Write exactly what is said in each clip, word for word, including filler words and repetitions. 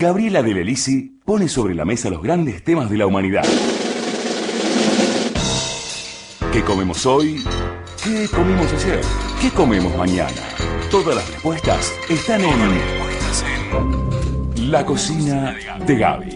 Gabriela Del Elisi pone sobre la mesa los grandes temas de la humanidad. ¿Qué comemos hoy? ¿Qué comimos ayer? ¿Qué comemos mañana? Todas las respuestas están en La Cocina de Gaby.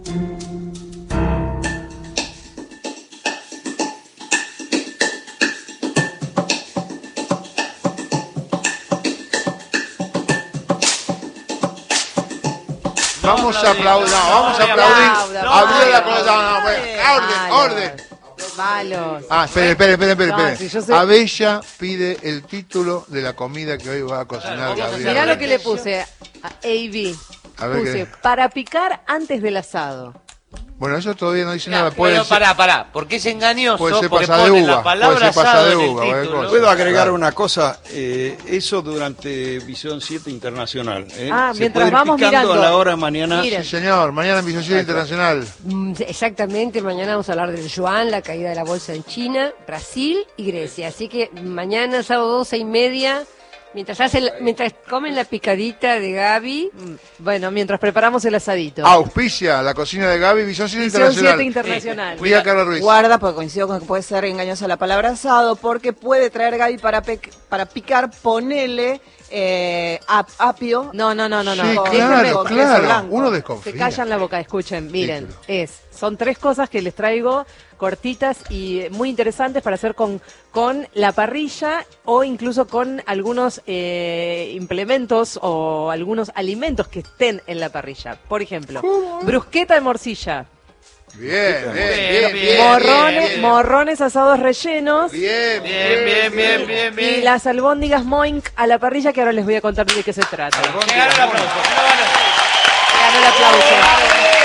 Vamos a aplaudir, no, vamos a aplaudir. Abrir la cosa, orden, orden. Malos. Ah, espere, espere, espere, espere. No, espere. si yo sé- Abella pide el título de la comida que hoy va a cocinar Gabriela. Mirá lo que le puse a A B. A ver Puse qué- para picar antes del asado. Bueno, eso todavía no dice Mirá, nada. Puede pero ser, pará, pará, porque es engañoso, puede ser porque pasa de pone uva, la palabra puede ser pasa asado de en el uva, cualquier título. cosa. Puedo agregar Claro. una cosa, eh, eso durante Visión siete Internacional. ¿eh? Ah, Se mientras puede ir vamos picando mirando. a la hora mañana. Miren. Sí, señor, mañana en Visión Cine Internacional. Mm, Exactamente, mañana vamos a hablar del yuan, la caída de la bolsa en China, Brasil y Grecia. Así que mañana, sábado doce y media, mientras hacen, la- mientras comen la picadita de Gaby, Bueno, mientras preparamos el asadito. Auspicia la cocina de Gaby, Visión Cine Visión Internacional. siete Internacional. Diga Carla Ruiz. Guarda, porque coincido con que puede ser engañosa la palabra asado, porque puede traer Gaby para, pec- para picar, ponele eh, ap- apio. No, no, no, no, no. Sí, Déjenme, claro, porque claro. es blanco. Uno Se desconfía. callan la boca, escuchen, miren, Título. es, son tres cosas que les traigo cortitas y muy interesantes para hacer con, con la parrilla o incluso con algunos eh, implementos o algunos alimentos que estén en la parrilla. Por ejemplo, brusqueta de morcilla, Bien, bien, Bien, bien, bien, bien. morrones, bien. morrones asados rellenos Bien, Bien, bien, bien, bien, y bien. las albóndigas moink a la parrilla, que ahora les voy a contar de qué se trata. Que gane el aplauso, que no gane. Ganó el aplauso.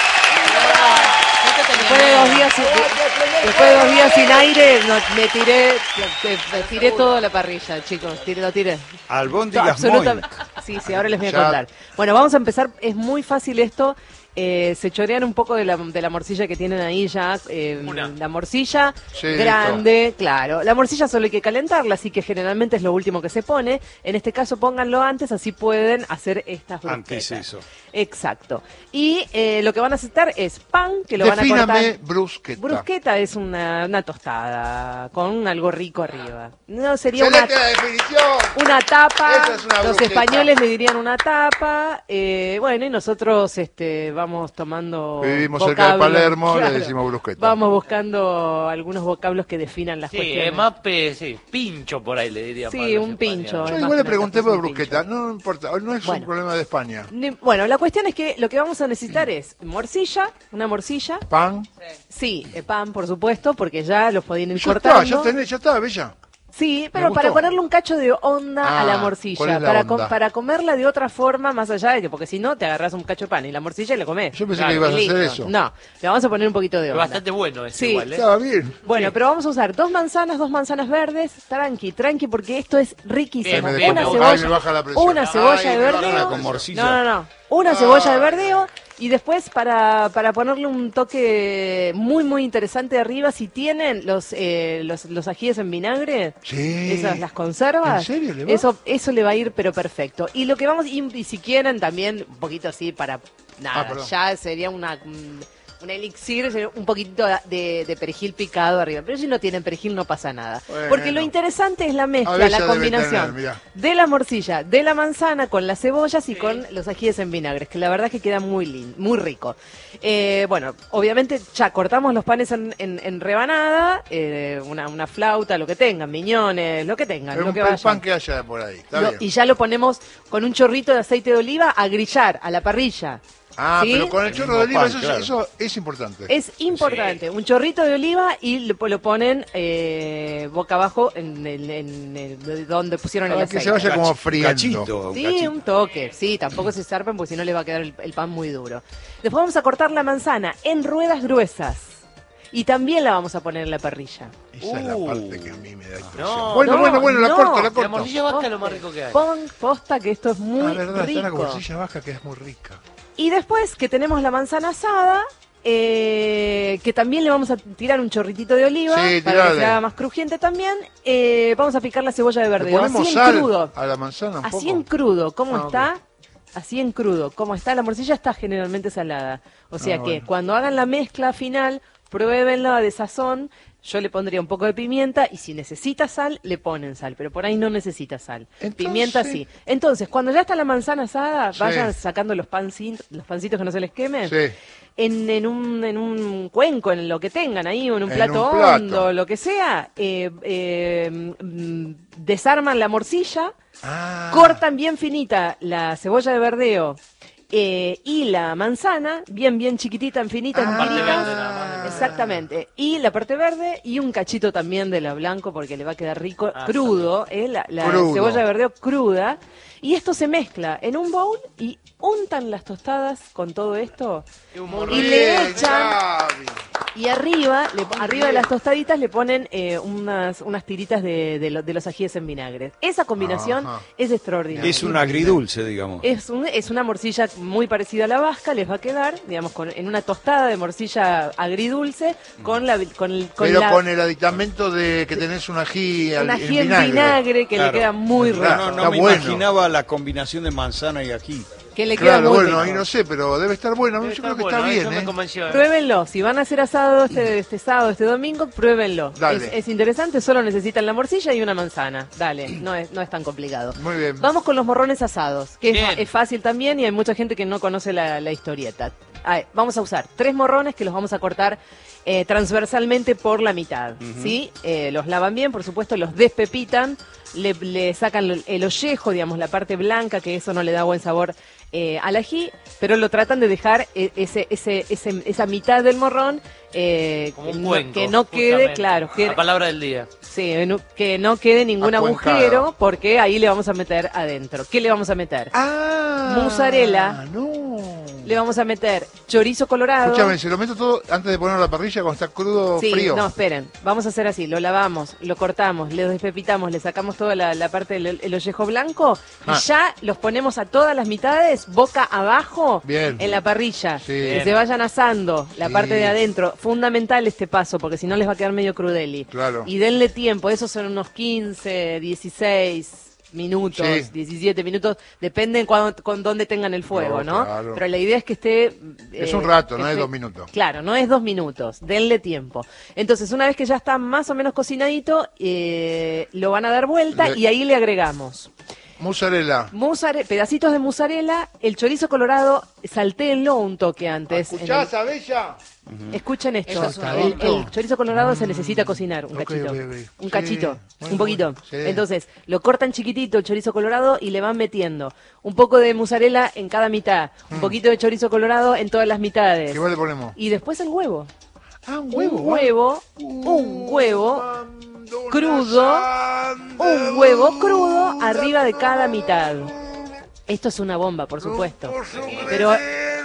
Después de dos días sin, de- después de dos días sin aire, no, me tiré, me, me tiré todo a la parrilla, chicos, tiré, lo tiré. Albóndigas Absolutamente. Moy. Sí, sí, ahora les voy a Ya. contar. Bueno, vamos a empezar, es muy fácil esto. Eh, se chorean un poco de la, de la morcilla que tienen ahí ya, eh, Una. la morcilla Sí, grande, claro. La morcilla solo hay que calentarla, así que generalmente es lo último que se pone. En este caso pónganlo antes, así pueden hacer estas Antes brusquetas. eso. Exacto. Y eh, lo que van a necesitar es pan, que lo van a Defíname cortar. brusqueta. Brusqueta es una, una tostada con algo rico arriba. No sería una, Excelente la definición. una tapa. Esa es una Los brusqueta. españoles le dirían una tapa. eh, bueno, y nosotros este, vamos tomando. Vivimos cerca de vocablos, Palermo, le claro. decimos brusqueta. Vamos buscando algunos vocablos que definan las Sí, cuestiones. es más pe- sí, pincho por ahí le diría. Sí, para los un españoles. pincho. Yo es igual más le que pregunté una por tapa, es un brusqueta. pincho. No importa, no es Bueno. un problema de España. Ni- Bueno, la cuestión es que lo que vamos a necesitar es morcilla, una morcilla. Pan. Sí, eh, pan, por supuesto, porque ya los podían ir Ya está, cortando. ya tenés, ya está, Bella. Sí, Me pero gustó. para ponerle un cacho de onda Ah, a la ¿cuál morcilla, es la para, com- onda? para comerla de otra forma, más allá de que, porque si no, te agarras un cacho de pan y la morcilla y la comés. Yo pensé Claro, que ibas a Y hacer listo. eso. No, le vamos a poner un poquito de Es onda. bastante bueno ese Sí. igual, ¿eh? Estaba bien. Bueno, Sí. pero vamos a usar dos manzanas, dos manzanas verdes, tranqui, tranqui, porque esto es riquísimo. Bien, bien, una bien. cebolla, Ay, me baja la presión. una cebolla Ay, de me baja la verdeo. Con morcilla. No, no, no. Una cebolla de verdeo y después para, para ponerle un toque muy, muy interesante arriba, si tienen los, eh, los, los ajíes en vinagre, Sí. esas las conservas, ¿En serio le va? Eso, eso le va a ir pero perfecto. Y lo que vamos, y, y si quieren también un poquito así para, nada, Ah, perdón. ya sería una... un- un elixir, sería un poquito de, de perejil picado arriba. Pero si no tienen perejil no pasa nada. Bueno. Porque lo interesante es la A mezcla, veces la debe combinación tener, mirá. de la morcilla, de la manzana con las cebollas y con los ajíes en vinagre, que la verdad es que queda muy lindo, muy rico. Eh, bueno, obviamente ya cortamos los panes en, en- en rebanada, eh, una, una flauta, lo que tengan, miñones, lo que tengan, El, lo que el vayan. pan que haya por ahí. Está Lo- bien. y ya lo ponemos con un chorrito de aceite de oliva a grillar a la parrilla. Ah, ¿Sí? pero con el El chorro de mismo oliva, pan, eso, claro. eso es importante. Es importante, un chorrito de oliva y lo, lo ponen eh, boca abajo en, el- en el- donde pusieron el Para que aceite. se vaya como Cachi- friendo. Cachito, un Sí, cachito. un toque, sí, tampoco se zarpen porque si no le va a quedar el, el pan muy duro. Después vamos a cortar la manzana en ruedas gruesas y también la vamos a poner en la parrilla. Esa es la Uh. parte que a mí me da impresión. No, bueno, no, bueno, bueno, la no. corto, la La corto. morcilla vasca es lo más rico que hay. Pon posta que esto es Ah, muy verdad, está la rico. morcilla baja que es muy rica. Y después que tenemos la manzana asada, eh, que también le vamos a tirar un chorritito de oliva Sí, para tirale. que se haga más crujiente también. eh, vamos a picar la cebolla de Le verdeo, ponemos así en sal crudo. a la manzana un Así poco. en crudo, ¿cómo Ah, está? así en crudo. Como está, la morcilla está generalmente salada. O sea Ah, que bueno. cuando hagan la mezcla final, pruébenla de sazón. Yo le pondría un poco de pimienta y si necesita sal, le ponen sal, pero por ahí no necesita sal. Entonces- Pimienta sí. Entonces, cuando ya está la manzana asada, Sí. vayan sacando los pancitos, los pancitos que no se les quemen. Sí. En, en, un, en un cuenco, en lo que tengan ahí, o en un En plato un plato. hondo, lo que sea, eh, eh, mm, desarman la morcilla, Ah. cortan bien finita la cebolla de verdeo eh, y la manzana, bien, bien chiquitita, en finita, en Ah. Parte tiritas. verde nada más. Exactamente. Y la parte verde y un cachito también de la blanco porque le va a quedar rico, Ah, crudo, eh, la, la Crudo. cebolla de verdeo cruda. Y esto se mezcla en un bowl y untan las tostadas con todo esto. Y un Y morrón. le echan, Gaby. y arriba, le, arriba de las tostaditas le ponen eh, unas, unas tiritas de, de, lo- de los ajíes en vinagre. Esa combinación Ajá. es extraordinaria. Es un agridulce, digamos. Es, un- es una morcilla muy parecida a la vasca, les va a quedar, digamos, con, en una tostada de morcilla agridulce con la con, el- con Pero la- con el aditamento de que tenés un ají, al- un ají en en vinagre, vinagre. que Claro. le queda muy rico. Claro. No, no Está me bueno. imaginaba la combinación de manzana y ají. Que le queda Claro, muy bueno, rico. ahí no sé, pero debe estar bueno. Debe Yo estar creo que bueno, está eso bien, me ¿eh? convenció, ¿eh? Pruébenlo, si van a hacer asado este, este sábado, este domingo, pruébenlo. Dale. Es, es interesante, solo necesitan la morcilla y una manzana. Dale, no es, no es tan complicado. Muy bien. Vamos con los morrones asados, que es, Bien. es fácil también y hay mucha gente que no conoce la, la historieta. A ver, vamos a usar tres morrones que los vamos a cortar eh, transversalmente por la mitad, ¿sí? Eh, los lavan bien, por supuesto, los despepitan, le, le sacan el, el ollejo, digamos, la parte blanca, que eso no le da buen sabor eh, al ají, pero lo tratan de dejar eh, ese, ese, ese- esa mitad del morrón eh, Como un que no- cuenco, que no quede, justamente. claro, que, La palabra del día. sí, no- que no quede ningún Acuencado. agujero, porque ahí le vamos a meter adentro. ¿Qué le vamos a meter? Ah, Mozzarella. No. Le vamos a meter chorizo colorado. Escúchame, se lo meto todo antes de ponerlo a la parrilla cuando está crudo, Sí, frío. no, esperen. Vamos a hacer así. Lo lavamos, lo cortamos, le despepitamos, le sacamos toda la, la parte del el ollejo blanco Ah. y ya los ponemos a todas las mitades, boca abajo, Bien. en la parrilla. Sí. Que Bien. se vayan asando la Sí. parte de adentro. Fundamental este paso, porque si no les va a quedar medio crudeli. Claro. Y denle tiempo. Esos son unos quince, dieciséis minutos, Sí. diecisiete minutos, depende en cuándo- con dónde tengan el fuego, No, ¿no? claro. Pero la idea es que esté... Es eh, un rato, no esté- es dos minutos. Claro, no es dos minutos, denle tiempo. Entonces, una vez que ya está más o menos cocinadito, eh, lo van a dar vuelta Le- y ahí le agregamos Mozzarella. mozzare- pedacitos de mozzarella, el chorizo colorado, saltéenlo un toque antes. en el- ¿Escuchás, Abella? Escuchen esto, Eso es un el, dato. el chorizo colorado se necesita cocinar un Ok, cachito, ok, ok. un Sí, cachito, muy un poquito. bueno, sí. Entonces, lo cortan chiquitito el chorizo colorado y le van metiendo un poco de mozzarella en cada mitad, un poquito de chorizo colorado en todas las mitades. ¿Qué más le ponemos? Y después el huevo. Ah, un Un huevo, un huevo crudo, un huevo crudo arriba de cada mitad. Esto es una bomba, por supuesto. Pero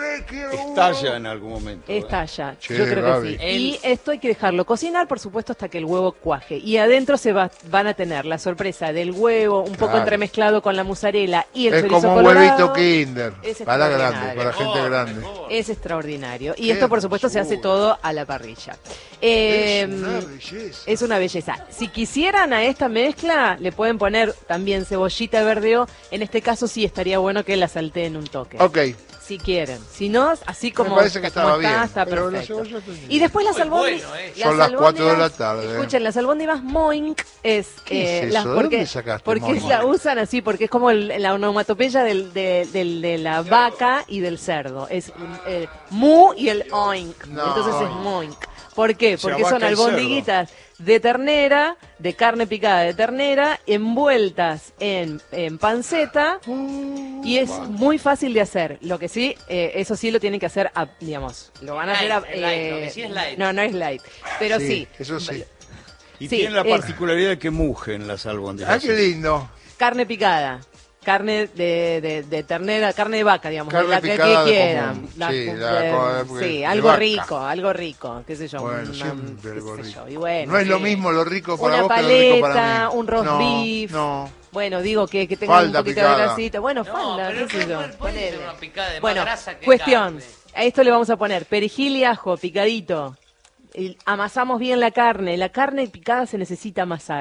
Estalla en algún momento. ¿eh? estalla, Che, yo creo Gaby. que sí. Y esto hay que dejarlo cocinar, por supuesto, hasta que el huevo cuaje. Y adentro se va, van a tener la sorpresa del huevo, un poco Claro. entremezclado con la mozzarella y el Es chorizo como un colorado. huevito Kinder. Es Para grande, extraordinario. para gente Mejor, grande. mejor. Es extraordinario. Y Qué esto, por supuesto, se hace hermosura. todo a la parrilla. Eh, Es una belleza. Es una belleza. Si quisieran a esta mezcla, le pueden poner también cebollita verdeo. En este caso sí estaría bueno que la salteen un toque. Ok. Si quieren. Si no, así como, parece que como estaba está, bien, está pero la perfecto. cebolla está- Y después las Muy albóndigas. bueno, eh. Son las cuatro de la tarde. Escuchen, las albóndigas Moink es... ¿Qué es eh, eso? las- ¿De porque, dónde sacaste porque Moink? la usan así, porque es como el- la onomatopeya del, de, del- de la vaca y del cerdo. Es eh, mu y el oink. No. Entonces es moink. ¿Por qué? O sea, Porque son vaca y albondiguitas de ternera, de carne picada de ternera, envueltas en, en panceta y es muy fácil de hacer. Lo que sí, eh, eso sí lo tienen que hacer, a- digamos, lo van a hacer a, Light, es light, lo que sí es light. no, no es light, pero sí, Sí, eso sí. Y Sí, tiene la es- particularidad de que mugen las albóndigas. Ah, qué lindo. carne picada. Carne de, de, de ternera, carne de vaca, digamos, Carne de la que, picada que de quieran. común. La- Sí, la- de- porque- sí, de algo vaca. rico, algo rico, qué sé yo. Bueno, una- siempre qué algo sé rico. yo, y bueno, No es lo sí. mismo lo rico para Una vos que lo rico para paleta, mí. un roast no, beef. No. Bueno, digo que, que tengan Falda un poquito picada. de grasita. Bueno, No, falda, pero qué sé puede- yo. puede- puede ser ponele. una picada de más Bueno, grasa que cuestión. carne. A esto le vamos a poner perejil y ajo picadito. Y amasamos bien la carne. La carne picada se necesita amasar.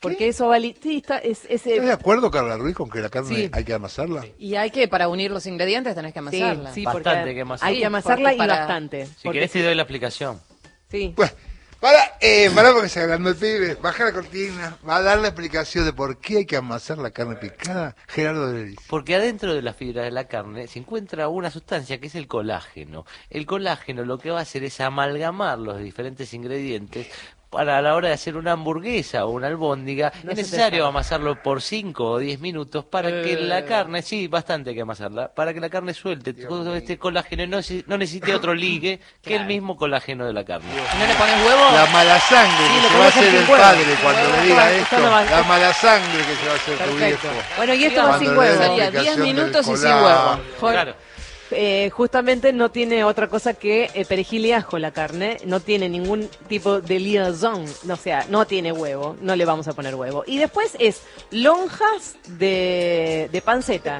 Porque eso vale, sí, está, es, es, ¿Estás de acuerdo, Carla Ruiz, con que la carne Sí. hay que amasarla? Y hay que, para unir los ingredientes, tenés que sí, amasarla. sí, Bastante porque que amasar. hay que Sí, amasarla porque y para- bastante. Si porque querés te doy la explicación. sí. Pues, para, eh, para porque se agrandó el pibe, baja la cortina, va a dar la explicación de por qué hay que amasar la carne picada, Gerardo de Delis. Porque adentro de la fibra de la carne se encuentra una sustancia que es el colágeno. El colágeno lo que va a hacer es amalgamar los diferentes ingredientes para a la hora de hacer una hamburguesa o una albóndiga. No es se te necesario sabe. amasarlo por cinco o diez minutos para que la carne, sí, bastante hay que amasarla, para que la carne suelte todo este colágeno y no, se- no necesite otro ligue que el mismo colágeno de la carne. ¿Y no le pones huevo? La mala sangre Sí, que lo se va a podemos hacer hacer el sin huevo. padre cuando Sin le huevo. diga Esto esto, no va- la mala sangre que se va a hacer tu Perfecto. viejo. Bueno, y esto va Cuando sin le dé la huevo. Sería explicación diez del minutos y sin colá- huevo. Joder. Claro. Eh, justamente no tiene otra cosa que eh, perejil y ajo la carne, no tiene ningún tipo de liaison, o sea, no tiene huevo, no le vamos a poner huevo. Y después es lonjas de, de panceta,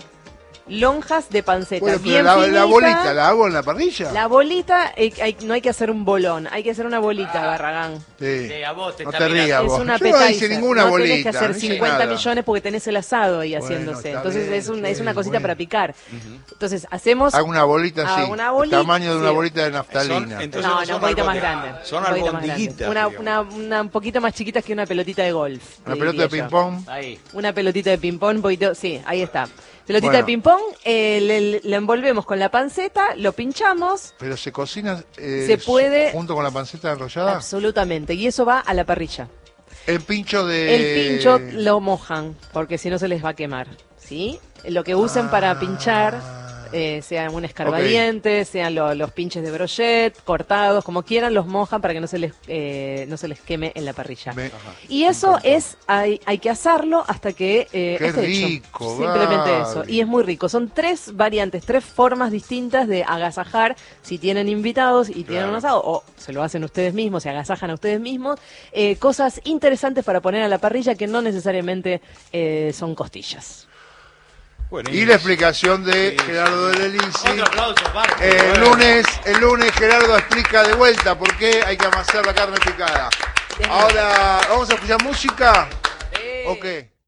lonjas de panceta, Bueno, pero bien la, la finita. bolita, ¿la hago en la parrilla? La bolita, eh, hay- no hay que hacer un bolón, hay que hacer una bolita, Barragán. Sí. Sí, a vos te No está te mirando. rías Es vos. una Yo no hice appetizer, ninguna no bolita. tenés que hacer no hice cincuenta nada. millones porque tenés el asado ahí Bueno, haciéndose. está Entonces bien, es una, sí, es una cosita bueno. para picar. Entonces hacemos... Hago una bolita Ah, así, una bolita, el tamaño de una sí. bolita de Son- naftalina. entonces No, no no, un son poquito más albóndigas, grande. son un poquito más grande. albondiguitas, Una, digamos. una, una un poquito más chiquita que una pelotita de golf. Una le pelota de diría yo. ping-pong. Ahí. Una pelotita de ping-pong, un poquito, sí, ahí está. Pelotita Bueno. de ping-pong, eh, le, le envolvemos con la panceta, lo pinchamos, Pero se cocina eh, Se puede- junto con la panceta enrollada. absolutamente, y eso va a la parrilla. El pincho de... El pincho lo mojan, porque si no se les va a quemar, ¿sí? Lo que usen para pinchar, eh, sean un escarbadiente, sean lo- los pinches de brochet, cortados, como quieran, los mojan para que no se les eh, no se les queme en la parrilla. Me- Y eso es, hay, hay que hacerlo hasta que eh, Qué esté rico, hecho. Simplemente Gaby. eso. Y es muy rico. Son tres variantes, tres formas distintas de agasajar si tienen invitados y tienen un asado, o se lo hacen ustedes mismos, se agasajan a ustedes mismos. Eh, cosas interesantes para poner a la parrilla que no necesariamente eh, son costillas. Y la explicación de Gerardo de Delisi. Otro aplauso, Marco. Eh, el lunes, el lunes Gerardo explica de vuelta por qué hay que amasar la carne picada. Ahora, ¿vamos a escuchar música? ¿O qué?